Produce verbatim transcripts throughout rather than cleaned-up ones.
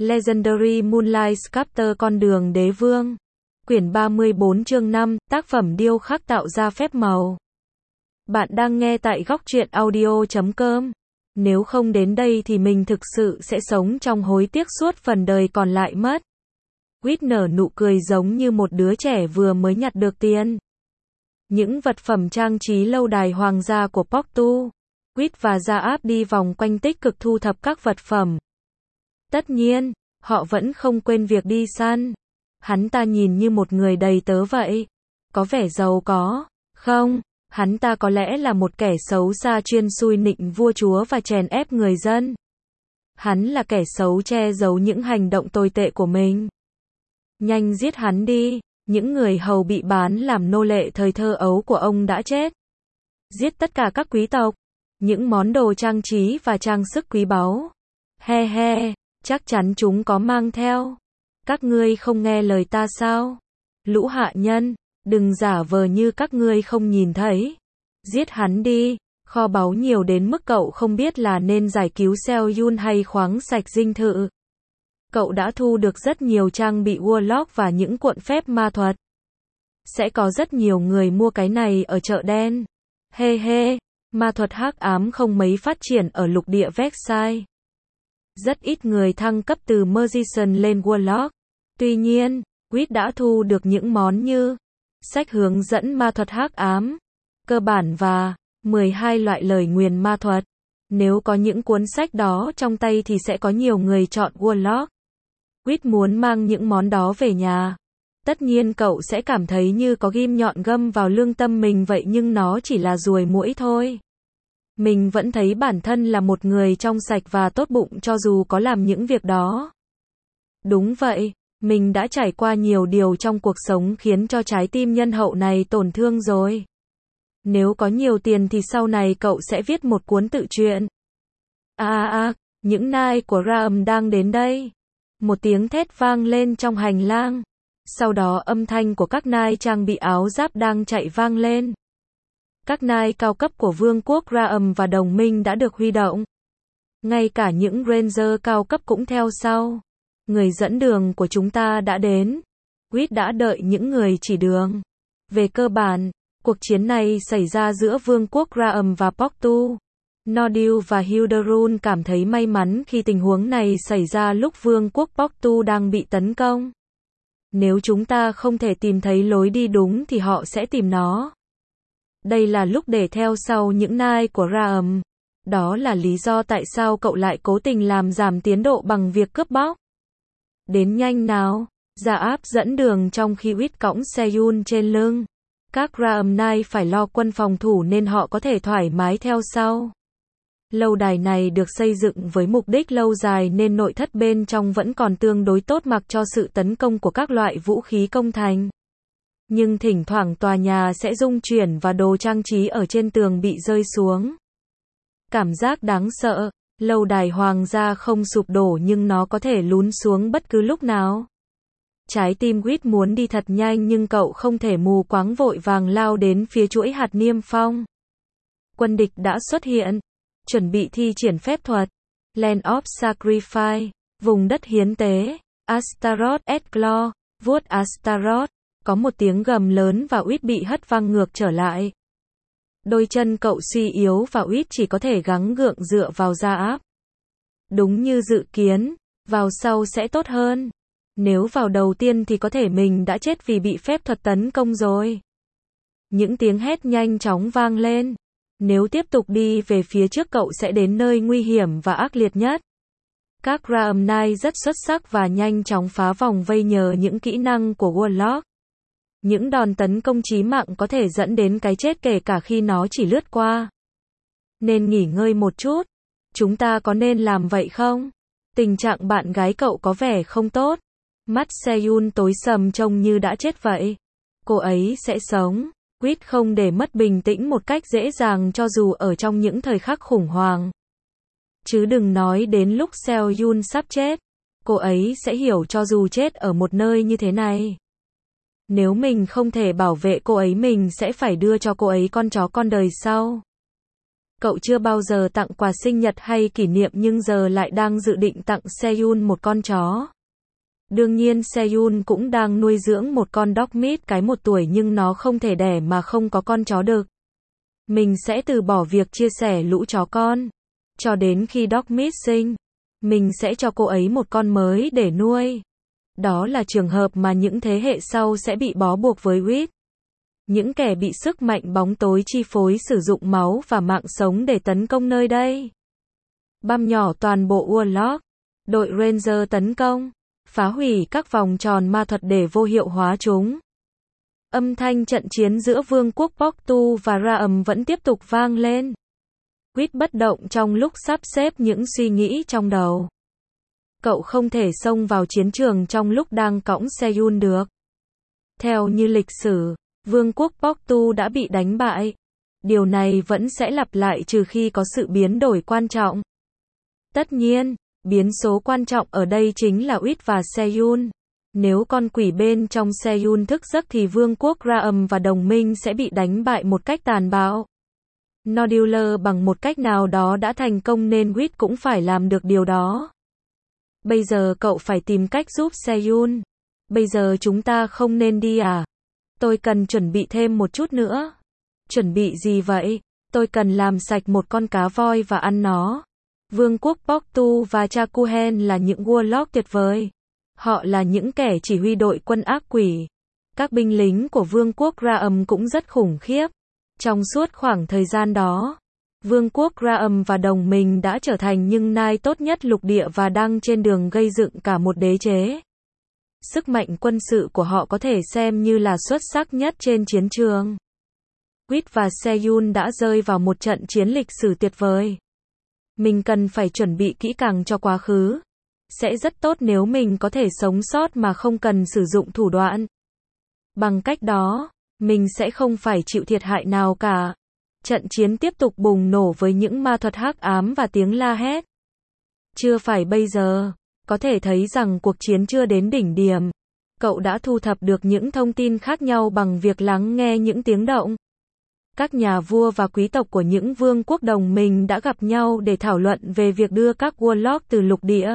Legendary Moonlight Sculptor Con đường đế vương. Quyển ba mươi bốn chương năm, tác phẩm điêu khắc tạo ra phép màu. Bạn đang nghe tại góc truyện audio chấm com. Nếu không đến đây thì mình thực sự sẽ sống trong hối tiếc suốt phần đời còn lại mất. Quýt nở nụ cười giống như một đứa trẻ vừa mới nhặt được tiền. Những vật phẩm trang trí lâu đài hoàng gia của Portu. Quýt và Gia Áp đi vòng quanh tích cực thu thập các vật phẩm. Tất nhiên, họ vẫn không quên việc đi săn. Hắn ta nhìn như một người đầy tớ vậy. Có vẻ giàu có. Không, hắn ta có lẽ là một kẻ xấu xa chuyên xui nịnh vua chúa và chèn ép người dân. Hắn là kẻ xấu che giấu những hành động tồi tệ của mình. Nhanh giết hắn đi, những người hầu bị bán làm nô lệ thời thơ ấu của ông đã chết. Giết tất cả các quý tộc, những món đồ trang trí và trang sức quý báu. He he, chắc chắn chúng có mang theo. Các ngươi không nghe lời ta sao? Lũ hạ nhân, đừng giả vờ như các ngươi không nhìn thấy. Giết hắn đi, kho báu nhiều đến mức cậu không biết là nên giải cứu Seoyun hay khoáng sạch dinh thự. Cậu đã thu được rất nhiều trang bị Warlock và những cuộn phép ma thuật. Sẽ có rất nhiều người mua cái này ở chợ đen. He he, ma thuật hắc ám không mấy phát triển ở lục địa Versailles. Rất ít người thăng cấp từ Magician lên Warlock. Tuy nhiên, Quýt đã thu được những món như sách hướng dẫn ma thuật hắc ám, cơ bản và mười hai loại lời nguyền ma thuật. Nếu có những cuốn sách đó trong tay thì sẽ có nhiều người chọn Warlock. Quýt muốn mang những món đó về nhà. Tất nhiên cậu sẽ cảm thấy như có ghim nhọn găm vào lương tâm mình vậy nhưng nó chỉ là ruồi muỗi thôi. Mình vẫn thấy bản thân là một người trong sạch và tốt bụng cho dù có làm những việc đó. Đúng vậy, mình đã trải qua nhiều điều trong cuộc sống khiến cho trái tim nhân hậu này tổn thương rồi. Nếu có nhiều tiền thì sau này cậu sẽ viết một cuốn tự truyện. À à à, những nai của Raum đang đến đây. Một tiếng thét vang lên trong hành lang. Sau đó âm thanh của các nai trang bị áo giáp đang chạy vang lên. Các nai cao cấp của vương quốc Raum và đồng minh đã được huy động. Ngay cả những Ranger cao cấp cũng theo sau. Người dẫn đường của chúng ta đã đến. Quýt đã đợi những người chỉ đường. Về cơ bản, cuộc chiến này xảy ra giữa vương quốc Raum và Portu. Nordil và Hilderun cảm thấy may mắn khi tình huống này xảy ra lúc vương quốc Portu đang bị tấn công. Nếu chúng ta không thể tìm thấy lối đi đúng thì họ sẽ tìm nó. Đây là lúc để theo sau những nai của Raum. Đó là lý do tại sao cậu lại cố tình làm giảm tiến độ bằng việc cướp bóc. Đến nhanh nào. Gia Áp dẫn đường trong khi Quýt cõng Seoyun trên lưng. Các Raum nai phải lo quân phòng thủ nên họ có thể thoải mái theo sau. Lâu đài này được xây dựng với mục đích lâu dài nên nội thất bên trong vẫn còn tương đối tốt mặc cho sự tấn công của các loại vũ khí công thành. Nhưng thỉnh thoảng tòa nhà sẽ rung chuyển và đồ trang trí ở trên tường bị rơi xuống. Cảm giác đáng sợ, lâu đài hoàng gia không sụp đổ nhưng nó có thể lún xuống bất cứ lúc nào. Trái tim Quýt muốn đi thật nhanh nhưng cậu không thể mù quáng vội vàng lao đến phía chuỗi hạt niêm phong. Quân địch đã xuất hiện. Chuẩn bị thi triển phép thuật. Land of Sacrifice, vùng đất hiến tế. Astaroth Edclaw, vuốt Astaroth. Có một tiếng gầm lớn và Quýt bị hất văng ngược trở lại. Đôi chân cậu suy yếu và Quýt chỉ có thể gắng gượng dựa vào Gia Áp. Đúng như dự kiến, vào sau sẽ tốt hơn. Nếu vào đầu tiên thì có thể mình đã chết vì bị phép thuật tấn công rồi. Những tiếng hét nhanh chóng vang lên. Nếu tiếp tục đi về phía trước cậu sẽ đến nơi nguy hiểm và ác liệt nhất. Các Raum nai rất xuất sắc và nhanh chóng phá vòng vây nhờ những kỹ năng của Warlock. Những đòn tấn công chí mạng có thể dẫn đến cái chết kể cả khi nó chỉ lướt qua. Nên nghỉ ngơi một chút. Chúng ta có nên làm vậy không? Tình trạng bạn gái cậu có vẻ không tốt. Mắt Seoyun tối sầm trông như đã chết vậy. Cô ấy sẽ sống. Quýt không để mất bình tĩnh một cách dễ dàng cho dù ở trong những thời khắc khủng hoảng. Chứ đừng nói đến lúc Seoyun sắp chết. Cô ấy sẽ hiểu cho dù chết ở một nơi như thế này. Nếu mình không thể bảo vệ cô ấy mình sẽ phải đưa cho cô ấy con chó con đời sau. Cậu chưa bao giờ tặng quà sinh nhật hay kỷ niệm nhưng giờ lại đang dự định tặng Seyun một con chó. Đương nhiên Seyun cũng đang nuôi dưỡng một con Dogmeat cái một tuổi nhưng nó không thể đẻ mà không có con chó được. Mình sẽ từ bỏ việc chia sẻ lũ chó con. Cho đến khi Dogmeat sinh, mình sẽ cho cô ấy một con mới để nuôi. Đó là trường hợp mà những thế hệ sau sẽ bị bó buộc với Reed. Những kẻ bị sức mạnh bóng tối chi phối sử dụng máu và mạng sống để tấn công nơi đây. Băm nhỏ toàn bộ Warlock. Đội Ranger tấn công, phá hủy các vòng tròn ma thuật để vô hiệu hóa chúng. Âm thanh trận chiến giữa Vương quốc Poktu và Raam vẫn tiếp tục vang lên. Reed bất động trong lúc sắp xếp những suy nghĩ trong đầu. Cậu không thể xông vào chiến trường trong lúc đang cõng Seyun được. Theo như lịch sử, Vương quốc Poktu đã bị đánh bại. Điều này vẫn sẽ lặp lại trừ khi có sự biến đổi quan trọng. Tất nhiên, biến số quan trọng ở đây chính là Reed và Seyun. Nếu con quỷ bên trong Seyun thức giấc thì Vương quốc Raam và đồng minh sẽ bị đánh bại một cách tàn bạo. Nodular bằng một cách nào đó đã thành công nên Reed cũng phải làm được điều đó. Bây giờ cậu phải tìm cách giúp Seyun. Bây giờ chúng ta không nên đi à? Tôi cần chuẩn bị thêm một chút nữa. Chuẩn bị gì vậy? Tôi cần làm sạch một con cá voi và ăn nó. Vương quốc Poktu và Chakuhen là những Warlock tuyệt vời. Họ là những kẻ chỉ huy đội quân ác quỷ. Các binh lính của Vương quốc Raam cũng rất khủng khiếp. Trong suốt khoảng thời gian đó, Vương quốc Raam và đồng minh đã trở thành những nai tốt nhất lục địa và đang trên đường gây dựng cả một đế chế. Sức mạnh quân sự của họ có thể xem như là xuất sắc nhất trên chiến trường. Reed và Seyun đã rơi vào một trận chiến lịch sử tuyệt vời. Mình cần phải chuẩn bị kỹ càng cho quá khứ. Sẽ rất tốt nếu mình có thể sống sót mà không cần sử dụng thủ đoạn. Bằng cách đó, mình sẽ không phải chịu thiệt hại nào cả. Trận chiến tiếp tục bùng nổ với những ma thuật hắc ám và tiếng la hét. Chưa phải bây giờ. Có thể thấy rằng cuộc chiến chưa đến đỉnh điểm. Cậu đã thu thập được những thông tin khác nhau bằng việc lắng nghe những tiếng động. Các nhà vua và quý tộc của những vương quốc đồng minh đã gặp nhau để thảo luận về việc đưa các Warlock từ lục địa.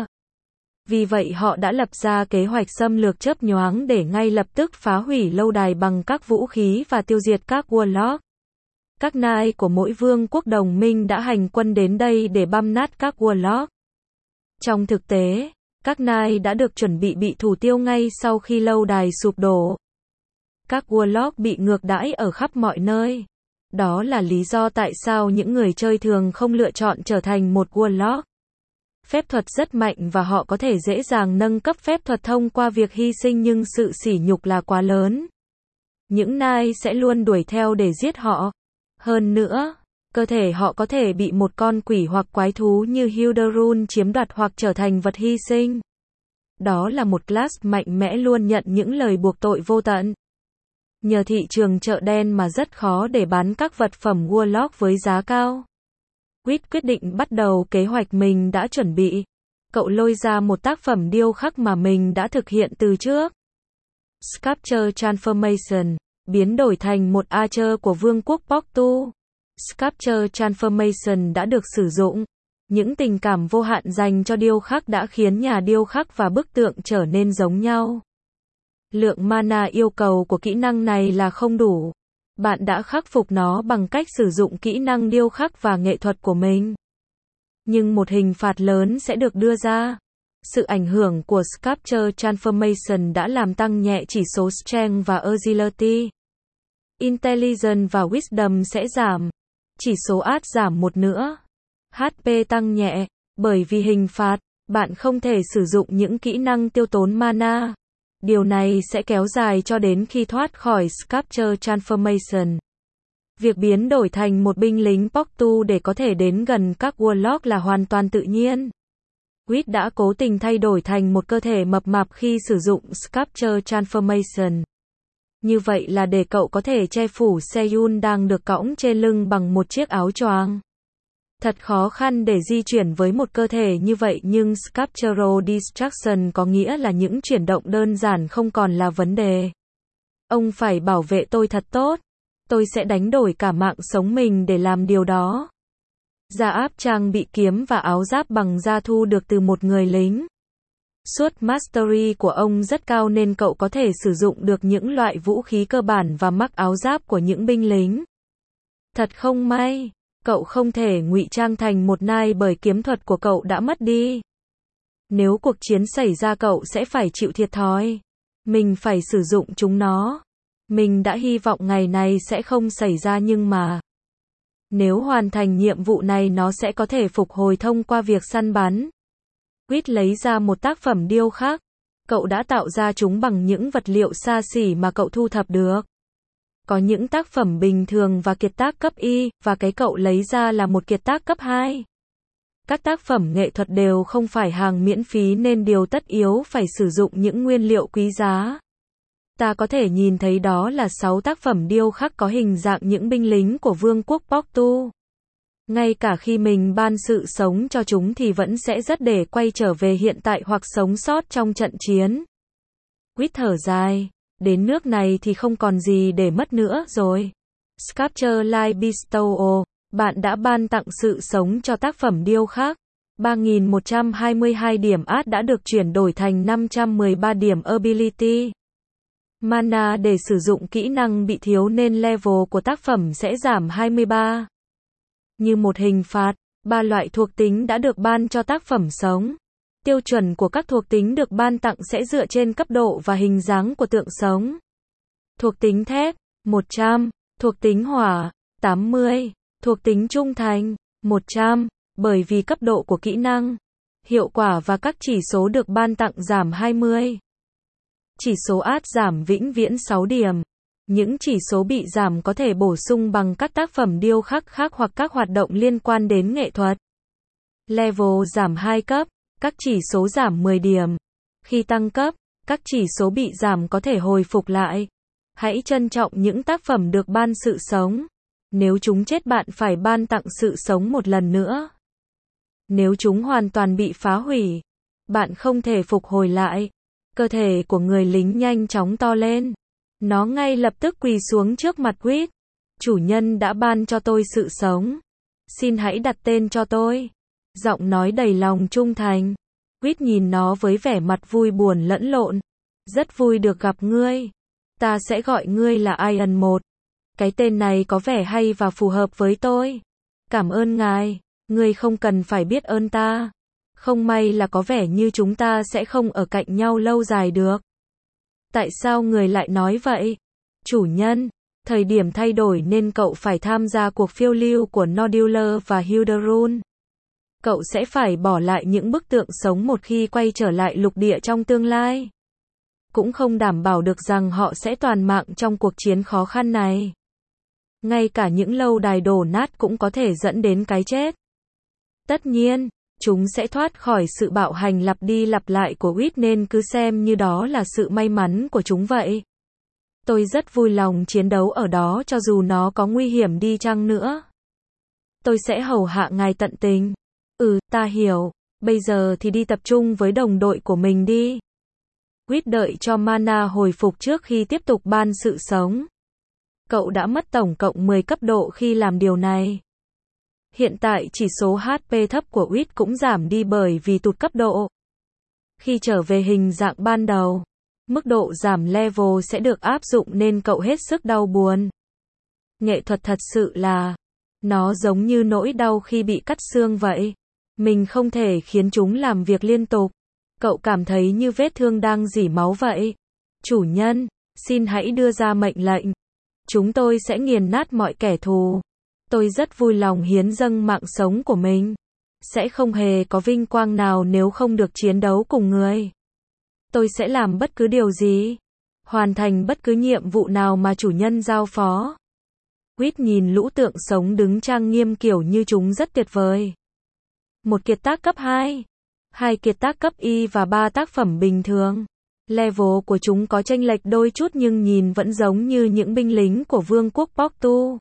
Vì vậy họ đã lập ra kế hoạch xâm lược chớp nhoáng để ngay lập tức phá hủy lâu đài bằng các vũ khí và tiêu diệt các Warlock. Các nai của mỗi vương quốc đồng minh đã hành quân đến đây để băm nát các Warlock. Trong thực tế, các nai đã được chuẩn bị bị thủ tiêu ngay sau khi lâu đài sụp đổ. Các Warlock bị ngược đãi ở khắp mọi nơi. Đó là lý do tại sao những người chơi thường không lựa chọn trở thành một Warlock. Phép thuật rất mạnh và họ có thể dễ dàng nâng cấp phép thuật thông qua việc hy sinh nhưng sự sỉ nhục là quá lớn. Những nai sẽ luôn đuổi theo để giết họ. Hơn nữa, cơ thể họ có thể bị một con quỷ hoặc quái thú như Hilderun chiếm đoạt hoặc trở thành vật hy sinh. Đó là một class mạnh mẽ luôn nhận những lời buộc tội vô tận. Nhờ thị trường chợ đen mà rất khó để bán các vật phẩm Warlock với giá cao. Reed quyết định bắt đầu kế hoạch mình đã chuẩn bị. Cậu lôi ra một tác phẩm điêu khắc mà mình đã thực hiện từ trước. Sculpture Transformation, biến đổi thành một Archer của Vương quốc Poktu. Sculpture Transformation đã được sử dụng. Những tình cảm vô hạn dành cho điêu khắc đã khiến nhà điêu khắc và bức tượng trở nên giống nhau. Lượng mana yêu cầu của kỹ năng này là không đủ. Bạn đã khắc phục nó bằng cách sử dụng kỹ năng điêu khắc và nghệ thuật của mình. Nhưng một hình phạt lớn sẽ được đưa ra. Sự ảnh hưởng của Sculpture Transformation đã làm tăng nhẹ chỉ số Strength và Agility. Intelligence và Wisdom sẽ giảm. Chỉ số át giảm một nữa. hát pê tăng nhẹ. Bởi vì hình phạt, bạn không thể sử dụng những kỹ năng tiêu tốn mana. Điều này sẽ kéo dài cho đến khi thoát khỏi Sculpture Transformation. Việc biến đổi thành một binh lính Poktu để có thể đến gần các Warlock là hoàn toàn tự nhiên. Reed đã cố tình thay đổi thành một cơ thể mập mạp khi sử dụng Sculpture Transformation. Như vậy là để cậu có thể che phủ Seyun đang được cõng trên lưng bằng một chiếc áo choàng. Thật khó khăn để di chuyển với một cơ thể như vậy nhưng Sculptural Distraction có nghĩa là những chuyển động đơn giản không còn là vấn đề. Ông phải bảo vệ tôi thật tốt. Tôi sẽ đánh đổi cả mạng sống mình để làm điều đó. Gia áp trang bị kiếm và áo giáp bằng da thu được từ một người lính. Suất mastery của ông rất cao nên cậu có thể sử dụng được những loại vũ khí cơ bản và mặc áo giáp của những binh lính. Thật không may, cậu không thể ngụy trang thành một nai bởi kiếm thuật của cậu đã mất đi. Nếu cuộc chiến xảy ra cậu sẽ phải chịu thiệt thòi. Mình phải sử dụng chúng nó. Mình đã hy vọng ngày này sẽ không xảy ra nhưng mà nếu hoàn thành nhiệm vụ này nó sẽ có thể phục hồi thông qua việc săn bắn. Quýt lấy ra một tác phẩm điêu khắc. Cậu đã tạo ra chúng bằng những vật liệu xa xỉ mà cậu thu thập được. Có những tác phẩm bình thường và kiệt tác cấp Y, và cái cậu lấy ra là một kiệt tác cấp hai. Các tác phẩm nghệ thuật đều không phải hàng miễn phí nên điều tất yếu phải sử dụng những nguyên liệu quý giá. Ta có thể nhìn thấy đó là sáu tác phẩm điêu khắc có hình dạng những binh lính của Vương quốc Portu. Ngay cả khi mình ban sự sống cho chúng thì vẫn sẽ rất để quay trở về hiện tại hoặc sống sót trong trận chiến. Quýt thở dài. Đến nước này thì không còn gì để mất nữa rồi. Sculpture Life Bestow. Bạn đã ban tặng sự sống cho tác phẩm điêu khắc. ba nghìn một trăm hai mươi hai điểm art đã được chuyển đổi thành năm trăm mười ba điểm ability. Mana để sử dụng kỹ năng bị thiếu nên level của tác phẩm sẽ giảm hai mươi ba. Như một hình phạt, ba loại thuộc tính đã được ban cho tác phẩm sống. Tiêu chuẩn của các thuộc tính được ban tặng sẽ dựa trên cấp độ và hình dáng của tượng sống. Thuộc tính thép, một trăm. Thuộc tính hỏa, tám mươi. Thuộc tính trung thành, một trăm. Bởi vì cấp độ của kỹ năng, hiệu quả và các chỉ số được ban tặng giảm hai mươi. Chỉ số art giảm vĩnh viễn sáu điểm. Những chỉ số bị giảm có thể bổ sung bằng các tác phẩm điêu khắc khác hoặc các hoạt động liên quan đến nghệ thuật. Level giảm hai cấp. Các chỉ số giảm mười điểm. Khi tăng cấp, các chỉ số bị giảm có thể hồi phục lại. Hãy trân trọng những tác phẩm được ban sự sống. Nếu chúng chết bạn phải ban tặng sự sống một lần nữa. Nếu chúng hoàn toàn bị phá hủy, bạn không thể phục hồi lại. Cơ thể của người lính nhanh chóng to lên. Nó ngay lập tức quỳ xuống trước mặt Quýt. Chủ nhân đã ban cho tôi sự sống. Xin hãy đặt tên cho tôi. Giọng nói đầy lòng trung thành. Quýt nhìn nó với vẻ mặt vui buồn lẫn lộn. Rất vui được gặp ngươi. Ta sẽ gọi ngươi là Iron một. Cái tên này có vẻ hay và phù hợp với tôi. Cảm ơn ngài. Ngươi không cần phải biết ơn ta. Không may là có vẻ như chúng ta sẽ không ở cạnh nhau lâu dài được. Tại sao người lại nói vậy? Chủ nhân, thời điểm thay đổi nên cậu phải tham gia cuộc phiêu lưu của Nodular và Hilderun. Cậu sẽ phải bỏ lại những bức tượng sống một khi quay trở lại lục địa trong tương lai. Cũng không đảm bảo được rằng họ sẽ toàn mạng trong cuộc chiến khó khăn này. Ngay cả những lâu đài đổ nát cũng có thể dẫn đến cái chết. Tất nhiên, chúng sẽ thoát khỏi sự bạo hành lặp đi lặp lại của Quýt nên cứ xem như đó là sự may mắn của chúng vậy. Tôi rất vui lòng chiến đấu ở đó cho dù nó có nguy hiểm đi chăng nữa. Tôi sẽ hầu hạ ngài tận tình. Ừ, ta hiểu. Bây giờ thì đi tập trung với đồng đội của mình đi. Quýt đợi cho mana hồi phục trước khi tiếp tục ban sự sống. Cậu đã mất tổng cộng mười cấp độ khi làm điều này. Hiện tại chỉ số hát pê thấp của Quýt cũng giảm đi bởi vì tụt cấp độ. Khi trở về hình dạng ban đầu, mức độ giảm level sẽ được áp dụng nên cậu hết sức đau buồn. Nghệ thuật thật sự là, nó giống như nỗi đau khi bị cắt xương vậy. Mình không thể khiến chúng làm việc liên tục. Cậu cảm thấy như vết thương đang rỉ máu vậy. Chủ nhân, xin hãy đưa ra mệnh lệnh. Chúng tôi sẽ nghiền nát mọi kẻ thù. Tôi rất vui lòng hiến dâng mạng sống của mình. Sẽ không hề có vinh quang nào nếu không được chiến đấu cùng người. Tôi sẽ làm bất cứ điều gì. Hoàn thành bất cứ nhiệm vụ nào mà chủ nhân giao phó. Quýt nhìn lũ tượng sống đứng trang nghiêm kiểu như chúng rất tuyệt vời. Một kiệt tác cấp hai, hai kiệt tác cấp Y và ba tác phẩm bình thường. Level của chúng có chênh lệch đôi chút nhưng nhìn vẫn giống như những binh lính của Vương quốc Portu.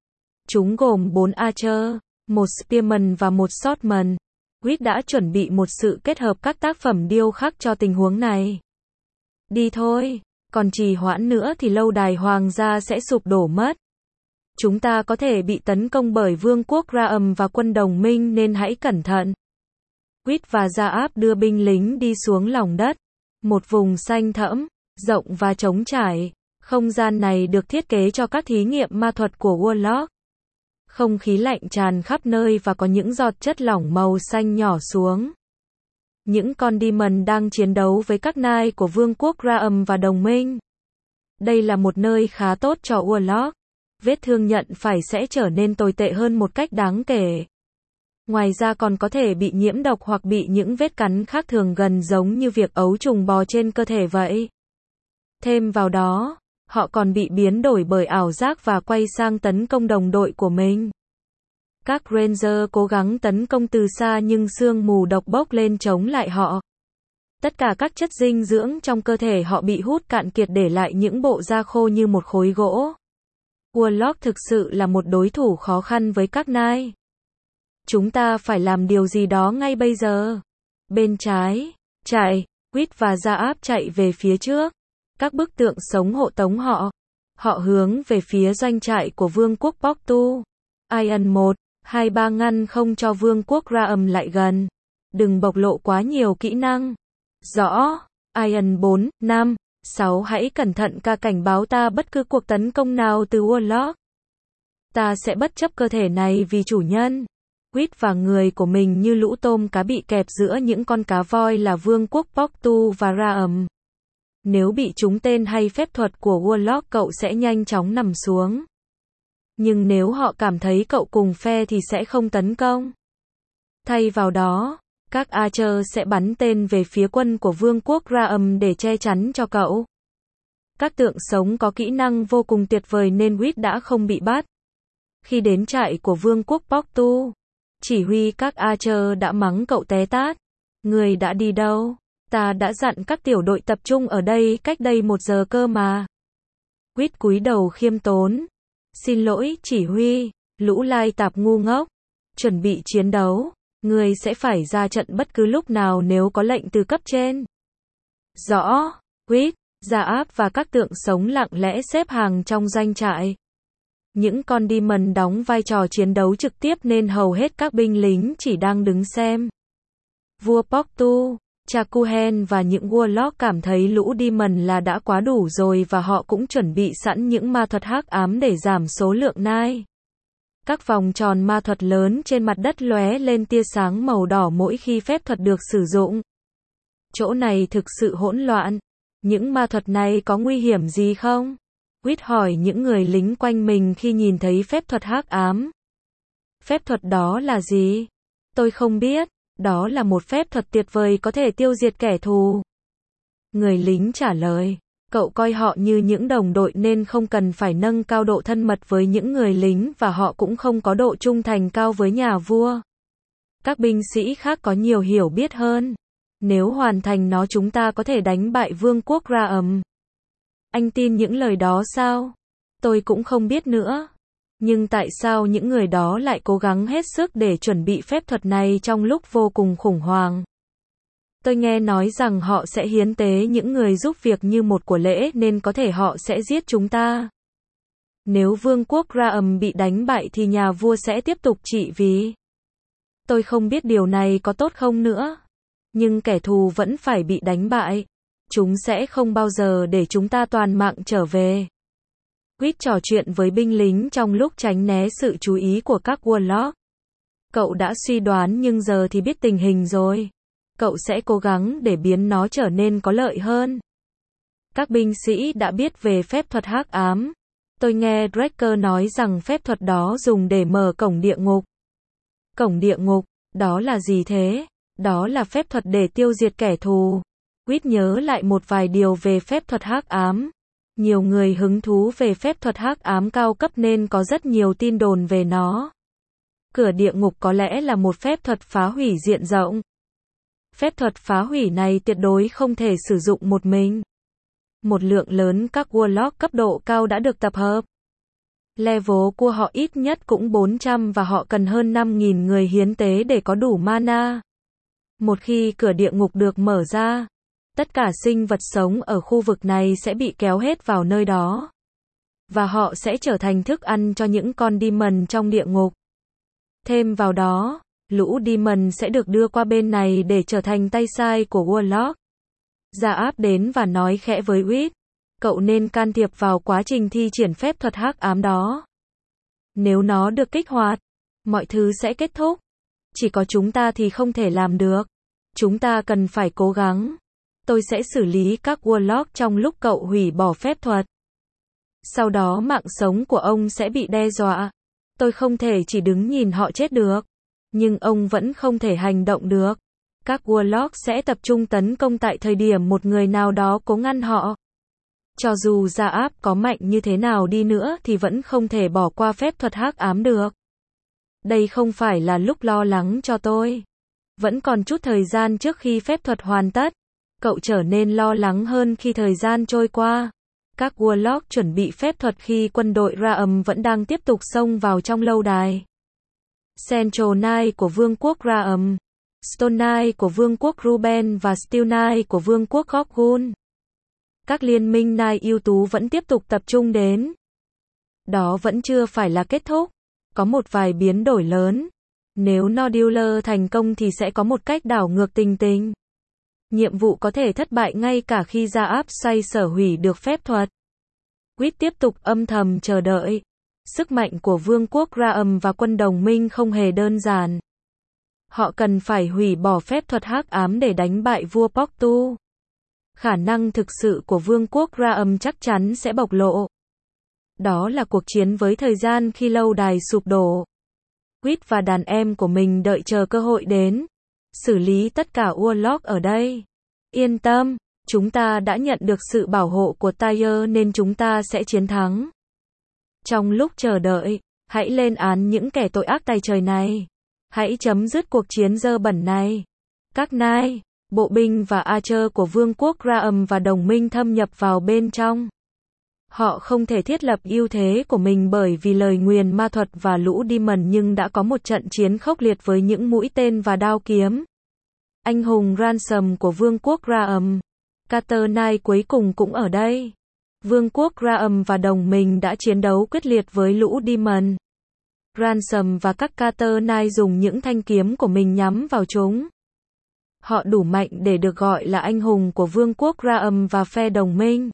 Chúng gồm bốn Archer, một Spearman và một Swordman. Quýt đã chuẩn bị một sự kết hợp các tác phẩm điêu khắc cho tình huống này. Đi thôi, còn trì hoãn nữa thì lâu đài hoàng gia sẽ sụp đổ mất. Chúng ta có thể bị tấn công bởi vương quốc Ra-ầm và quân đồng minh nên hãy cẩn thận. Quýt và Ra-áp đưa binh lính đi xuống lòng đất. Một vùng xanh thẫm, rộng và trống trải. Không gian này được thiết kế cho các thí nghiệm ma thuật của Warlock. Không khí lạnh tràn khắp nơi và có những giọt chất lỏng màu xanh nhỏ xuống. Những con demon đang chiến đấu với các nai của vương quốc Ra-ầm và đồng minh. Đây là một nơi khá tốt cho Warlock. Vết thương nhận phải sẽ trở nên tồi tệ hơn một cách đáng kể. Ngoài ra còn có thể bị nhiễm độc hoặc bị những vết cắn khác thường gần giống như việc ấu trùng bò trên cơ thể vậy. Thêm vào đó, họ còn bị biến đổi bởi ảo giác và quay sang tấn công đồng đội của mình. Các Ranger cố gắng tấn công từ xa nhưng sương mù độc bốc lên chống lại họ. Tất cả các chất dinh dưỡng trong cơ thể họ bị hút cạn kiệt để lại những bộ da khô như một khối gỗ. Warlock thực sự là một đối thủ khó khăn với các nai. Chúng ta phải làm điều gì đó ngay bây giờ. Bên trái, chạy, Quýt và Ra-áp chạy về phía trước. Các bức tượng sống hộ tống họ. Họ hướng về phía doanh trại của vương quốc Poktu. Iron một, hai ba ngăn không cho vương quốc Ra-ầm lại gần. Đừng bộc lộ quá nhiều kỹ năng. Rõ. Iron bốn, năm, sáu hãy cẩn thận ca cảnh báo ta bất cứ cuộc tấn công nào từ Warlock. Ta sẽ bất chấp cơ thể này vì chủ nhân. Quýt và người của mình như lũ tôm cá bị kẹp giữa những con cá voi là vương quốc Poktu và Ra-ầm. Nếu bị trúng tên hay phép thuật của Warlock cậu sẽ nhanh chóng nằm xuống. Nhưng nếu họ cảm thấy cậu cùng phe thì sẽ không tấn công. Thay vào đó, các Archer sẽ bắn tên về phía quân của vương quốc Ra-ầm để che chắn cho cậu. Các tượng sống có kỹ năng vô cùng tuyệt vời nên Quýt đã không bị bắt. Khi đến trại của vương quốc Poktu, chỉ huy các Archer đã mắng cậu té tát. Người đã đi đâu? Ta đã dặn các tiểu đội tập trung ở đây cách đây một giờ cơ mà. Quýt cúi đầu khiêm tốn. Xin lỗi, chỉ huy. Lũ lai tạp ngu ngốc. Chuẩn bị chiến đấu. Người sẽ phải ra trận bất cứ lúc nào nếu có lệnh từ cấp trên. Rõ. Quýt, Ra-áp và các tượng sống lặng lẽ xếp hàng trong doanh trại. Những con demon đóng vai trò chiến đấu trực tiếp nên hầu hết các binh lính chỉ đang đứng xem. Vua Poktu, Chakuhen và những Warlock cảm thấy lũ demon là đã quá đủ rồi và họ cũng chuẩn bị sẵn những ma thuật hắc ám để giảm số lượng nai. Các vòng tròn ma thuật lớn trên mặt đất lóe lên tia sáng màu đỏ mỗi khi phép thuật được sử dụng. Chỗ này thực sự hỗn loạn. Những ma thuật này có nguy hiểm gì không? Quýt hỏi những người lính quanh mình khi nhìn thấy phép thuật hắc ám. Phép thuật đó là gì? Tôi không biết. Đó là một phép thuật tuyệt vời có thể tiêu diệt kẻ thù. Người lính trả lời. Cậu coi họ như những đồng đội nên không cần phải nâng cao độ thân mật với những người lính và họ cũng không có độ trung thành cao với nhà vua. Các binh sĩ khác có nhiều hiểu biết hơn. Nếu hoàn thành nó chúng ta có thể đánh bại vương quốc Ra-ầm. Anh tin những lời đó sao? Tôi cũng không biết nữa. Nhưng tại sao những người đó lại cố gắng hết sức để chuẩn bị phép thuật này trong lúc vô cùng khủng hoảng? Tôi nghe nói rằng họ sẽ hiến tế những người giúp việc như một của lễ nên có thể họ sẽ giết chúng ta. Nếu vương quốc Ra-ầm bị đánh bại thì nhà vua sẽ tiếp tục trị vì. Tôi không biết điều này có tốt không nữa. Nhưng kẻ thù vẫn phải bị đánh bại. Chúng sẽ không bao giờ để chúng ta toàn mạng trở về. Quýt trò chuyện với binh lính trong lúc tránh né sự chú ý của các Warlock. Cậu đã suy đoán nhưng giờ thì biết tình hình rồi. Cậu sẽ cố gắng để biến nó trở nên có lợi hơn. Các binh sĩ đã biết về phép thuật hắc ám. Tôi nghe Draker nói rằng phép thuật đó dùng để mở cổng địa ngục. Cổng địa ngục, đó là gì thế? Đó là phép thuật để tiêu diệt kẻ thù. Quýt nhớ lại một vài điều về phép thuật hắc ám. Nhiều người hứng thú về phép thuật hắc ám cao cấp nên có rất nhiều tin đồn về nó. Cửa địa ngục có lẽ là một phép thuật phá hủy diện rộng. Phép thuật phá hủy này tuyệt đối không thể sử dụng một mình. Một lượng lớn các Warlock cấp độ cao đã được tập hợp. Level của họ ít nhất cũng bốn trăm và họ cần hơn năm nghìn người hiến tế để có đủ mana. Một khi cửa địa ngục được mở ra, tất cả sinh vật sống ở khu vực này sẽ bị kéo hết vào nơi đó. và họ sẽ trở thành thức ăn cho những con demon trong địa ngục. Thêm vào đó, lũ demon sẽ được đưa qua bên này để trở thành tay sai của Warlock. Gia-áp đến và nói khẽ với Reed, cậu nên can thiệp vào quá trình thi triển phép thuật hắc ám đó. Nếu nó được kích hoạt, mọi thứ sẽ kết thúc. Chỉ có chúng ta thì không thể làm được. Chúng ta cần phải cố gắng. Tôi sẽ xử lý các Warlock trong lúc cậu hủy bỏ phép thuật. Sau đó mạng sống của ông sẽ bị đe dọa. Tôi không thể chỉ đứng nhìn họ chết được. Nhưng ông vẫn không thể hành động được. Các Warlock sẽ tập trung tấn công tại thời điểm một người nào đó cố ngăn họ. Cho dù Gia-áp có mạnh như thế nào đi nữa thì vẫn không thể bỏ qua phép thuật hắc ám được. Đây không phải là lúc lo lắng cho tôi. Vẫn còn chút thời gian trước khi phép thuật hoàn tất. Cậu trở nên lo lắng hơn khi thời gian trôi qua. Các Warlock chuẩn bị phép thuật khi quân đội Raam vẫn đang tiếp tục xông vào trong lâu đài. Central Knight của Vương quốc Raam, Stone Knight của Vương quốc Ruben và Steel Knight của Vương quốc Gorgun. Các liên minh Knight ưu tú vẫn tiếp tục tập trung đến. Đó vẫn chưa phải là kết thúc. Có một vài biến đổi lớn. Nếu Nodular thành công thì sẽ có một cách đảo ngược tình tình. Nhiệm vụ có thể thất bại ngay cả khi Gia-áp xoay sở hủy được phép thuật. Reed tiếp tục âm thầm chờ đợi. Sức mạnh của Vương quốc Raam và quân đồng minh không hề đơn giản. Họ cần phải hủy bỏ phép thuật hắc ám để đánh bại vua Poktu. Khả năng thực sự của Vương quốc Raam chắc chắn sẽ bộc lộ. Đó là cuộc chiến với thời gian khi lâu đài sụp đổ. Reed và đàn em của mình đợi chờ cơ hội đến. Xử lý tất cả Warlock ở đây. Yên tâm, chúng ta đã nhận được sự bảo hộ của Tyre nên chúng ta sẽ chiến thắng. Trong lúc chờ đợi, hãy lên án những kẻ tội ác tày trời này. Hãy chấm dứt cuộc chiến dơ bẩn này. Các Knight, bộ binh và Archer của Vương quốc Raam và đồng minh thâm nhập vào bên trong. Họ không thể thiết lập ưu thế của mình bởi vì lời nguyền ma thuật và lũ demon nhưng đã có một trận chiến khốc liệt với những mũi tên và đao kiếm. Anh hùng Ransom của Vương quốc Raam, Carter Knight cuối cùng cũng ở đây. Vương quốc Raam và đồng minh đã chiến đấu quyết liệt với lũ demon. Ransom và các Carter Knight dùng những thanh kiếm của mình nhắm vào chúng. Họ đủ mạnh để được gọi là anh hùng của Vương quốc Raam và phe đồng minh.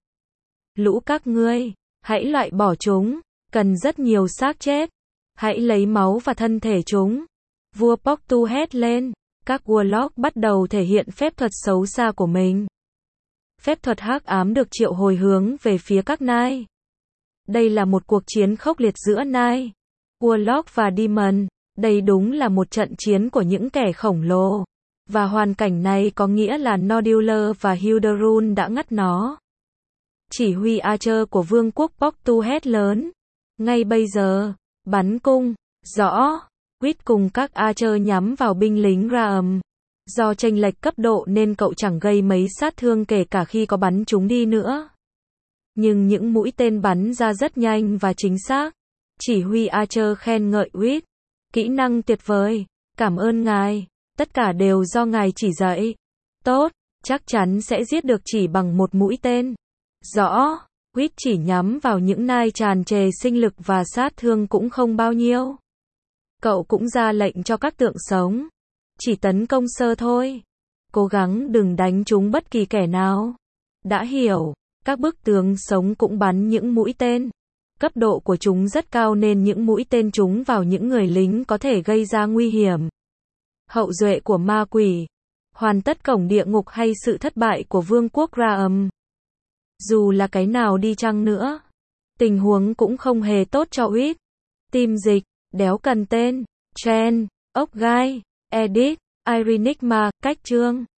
Lũ các ngươi, hãy loại bỏ chúng, cần rất nhiều xác chết. Hãy lấy máu và thân thể chúng. Vua Poktu hét lên, các Warlock bắt đầu thể hiện phép thuật xấu xa của mình. Phép thuật hắc ám được triệu hồi hướng về phía các Knight. Đây là một cuộc chiến khốc liệt giữa Knight, Warlock và Demon. Đây đúng là một trận chiến của những kẻ khổng lồ. Và hoàn cảnh này có nghĩa là Nodular và Hilderun đã ngắt nó. Chỉ huy Archer của Vương quốc Poktu hét lớn. Ngay bây giờ, bắn cung, rõ. Reed cùng các Archer nhắm vào binh lính Raam. Do chênh lệch cấp độ nên cậu chẳng gây mấy sát thương kể cả khi có bắn chúng đi nữa. Nhưng những mũi tên bắn ra rất nhanh và chính xác. Chỉ huy Archer khen ngợi Reed. Kỹ năng tuyệt vời. Cảm ơn ngài. Tất cả đều do ngài chỉ dạy. Tốt, chắc chắn sẽ giết được chỉ bằng một mũi tên. Rõ. Reed chỉ nhắm vào những Knight tràn trề sinh lực và sát thương cũng không bao nhiêu. Cậu cũng ra lệnh cho các tượng sống. Chỉ tấn công sơ thôi. Cố gắng đừng đánh trúng bất kỳ kẻ nào. Đã hiểu. Các bức tường sống cũng bắn những mũi tên. Cấp độ của chúng rất cao nên những mũi tên trúng vào những người lính có thể gây ra nguy hiểm. Hậu duệ của ma quỷ. Hoàn tất cổng địa ngục hay sự thất bại của Vương quốc Raam. Dù là cái nào đi chăng nữa, tình huống cũng không hề tốt cho Reed. Tim dịch, đéo cần tên, Chen, ốc gai, edit, Irenigma, cách chương.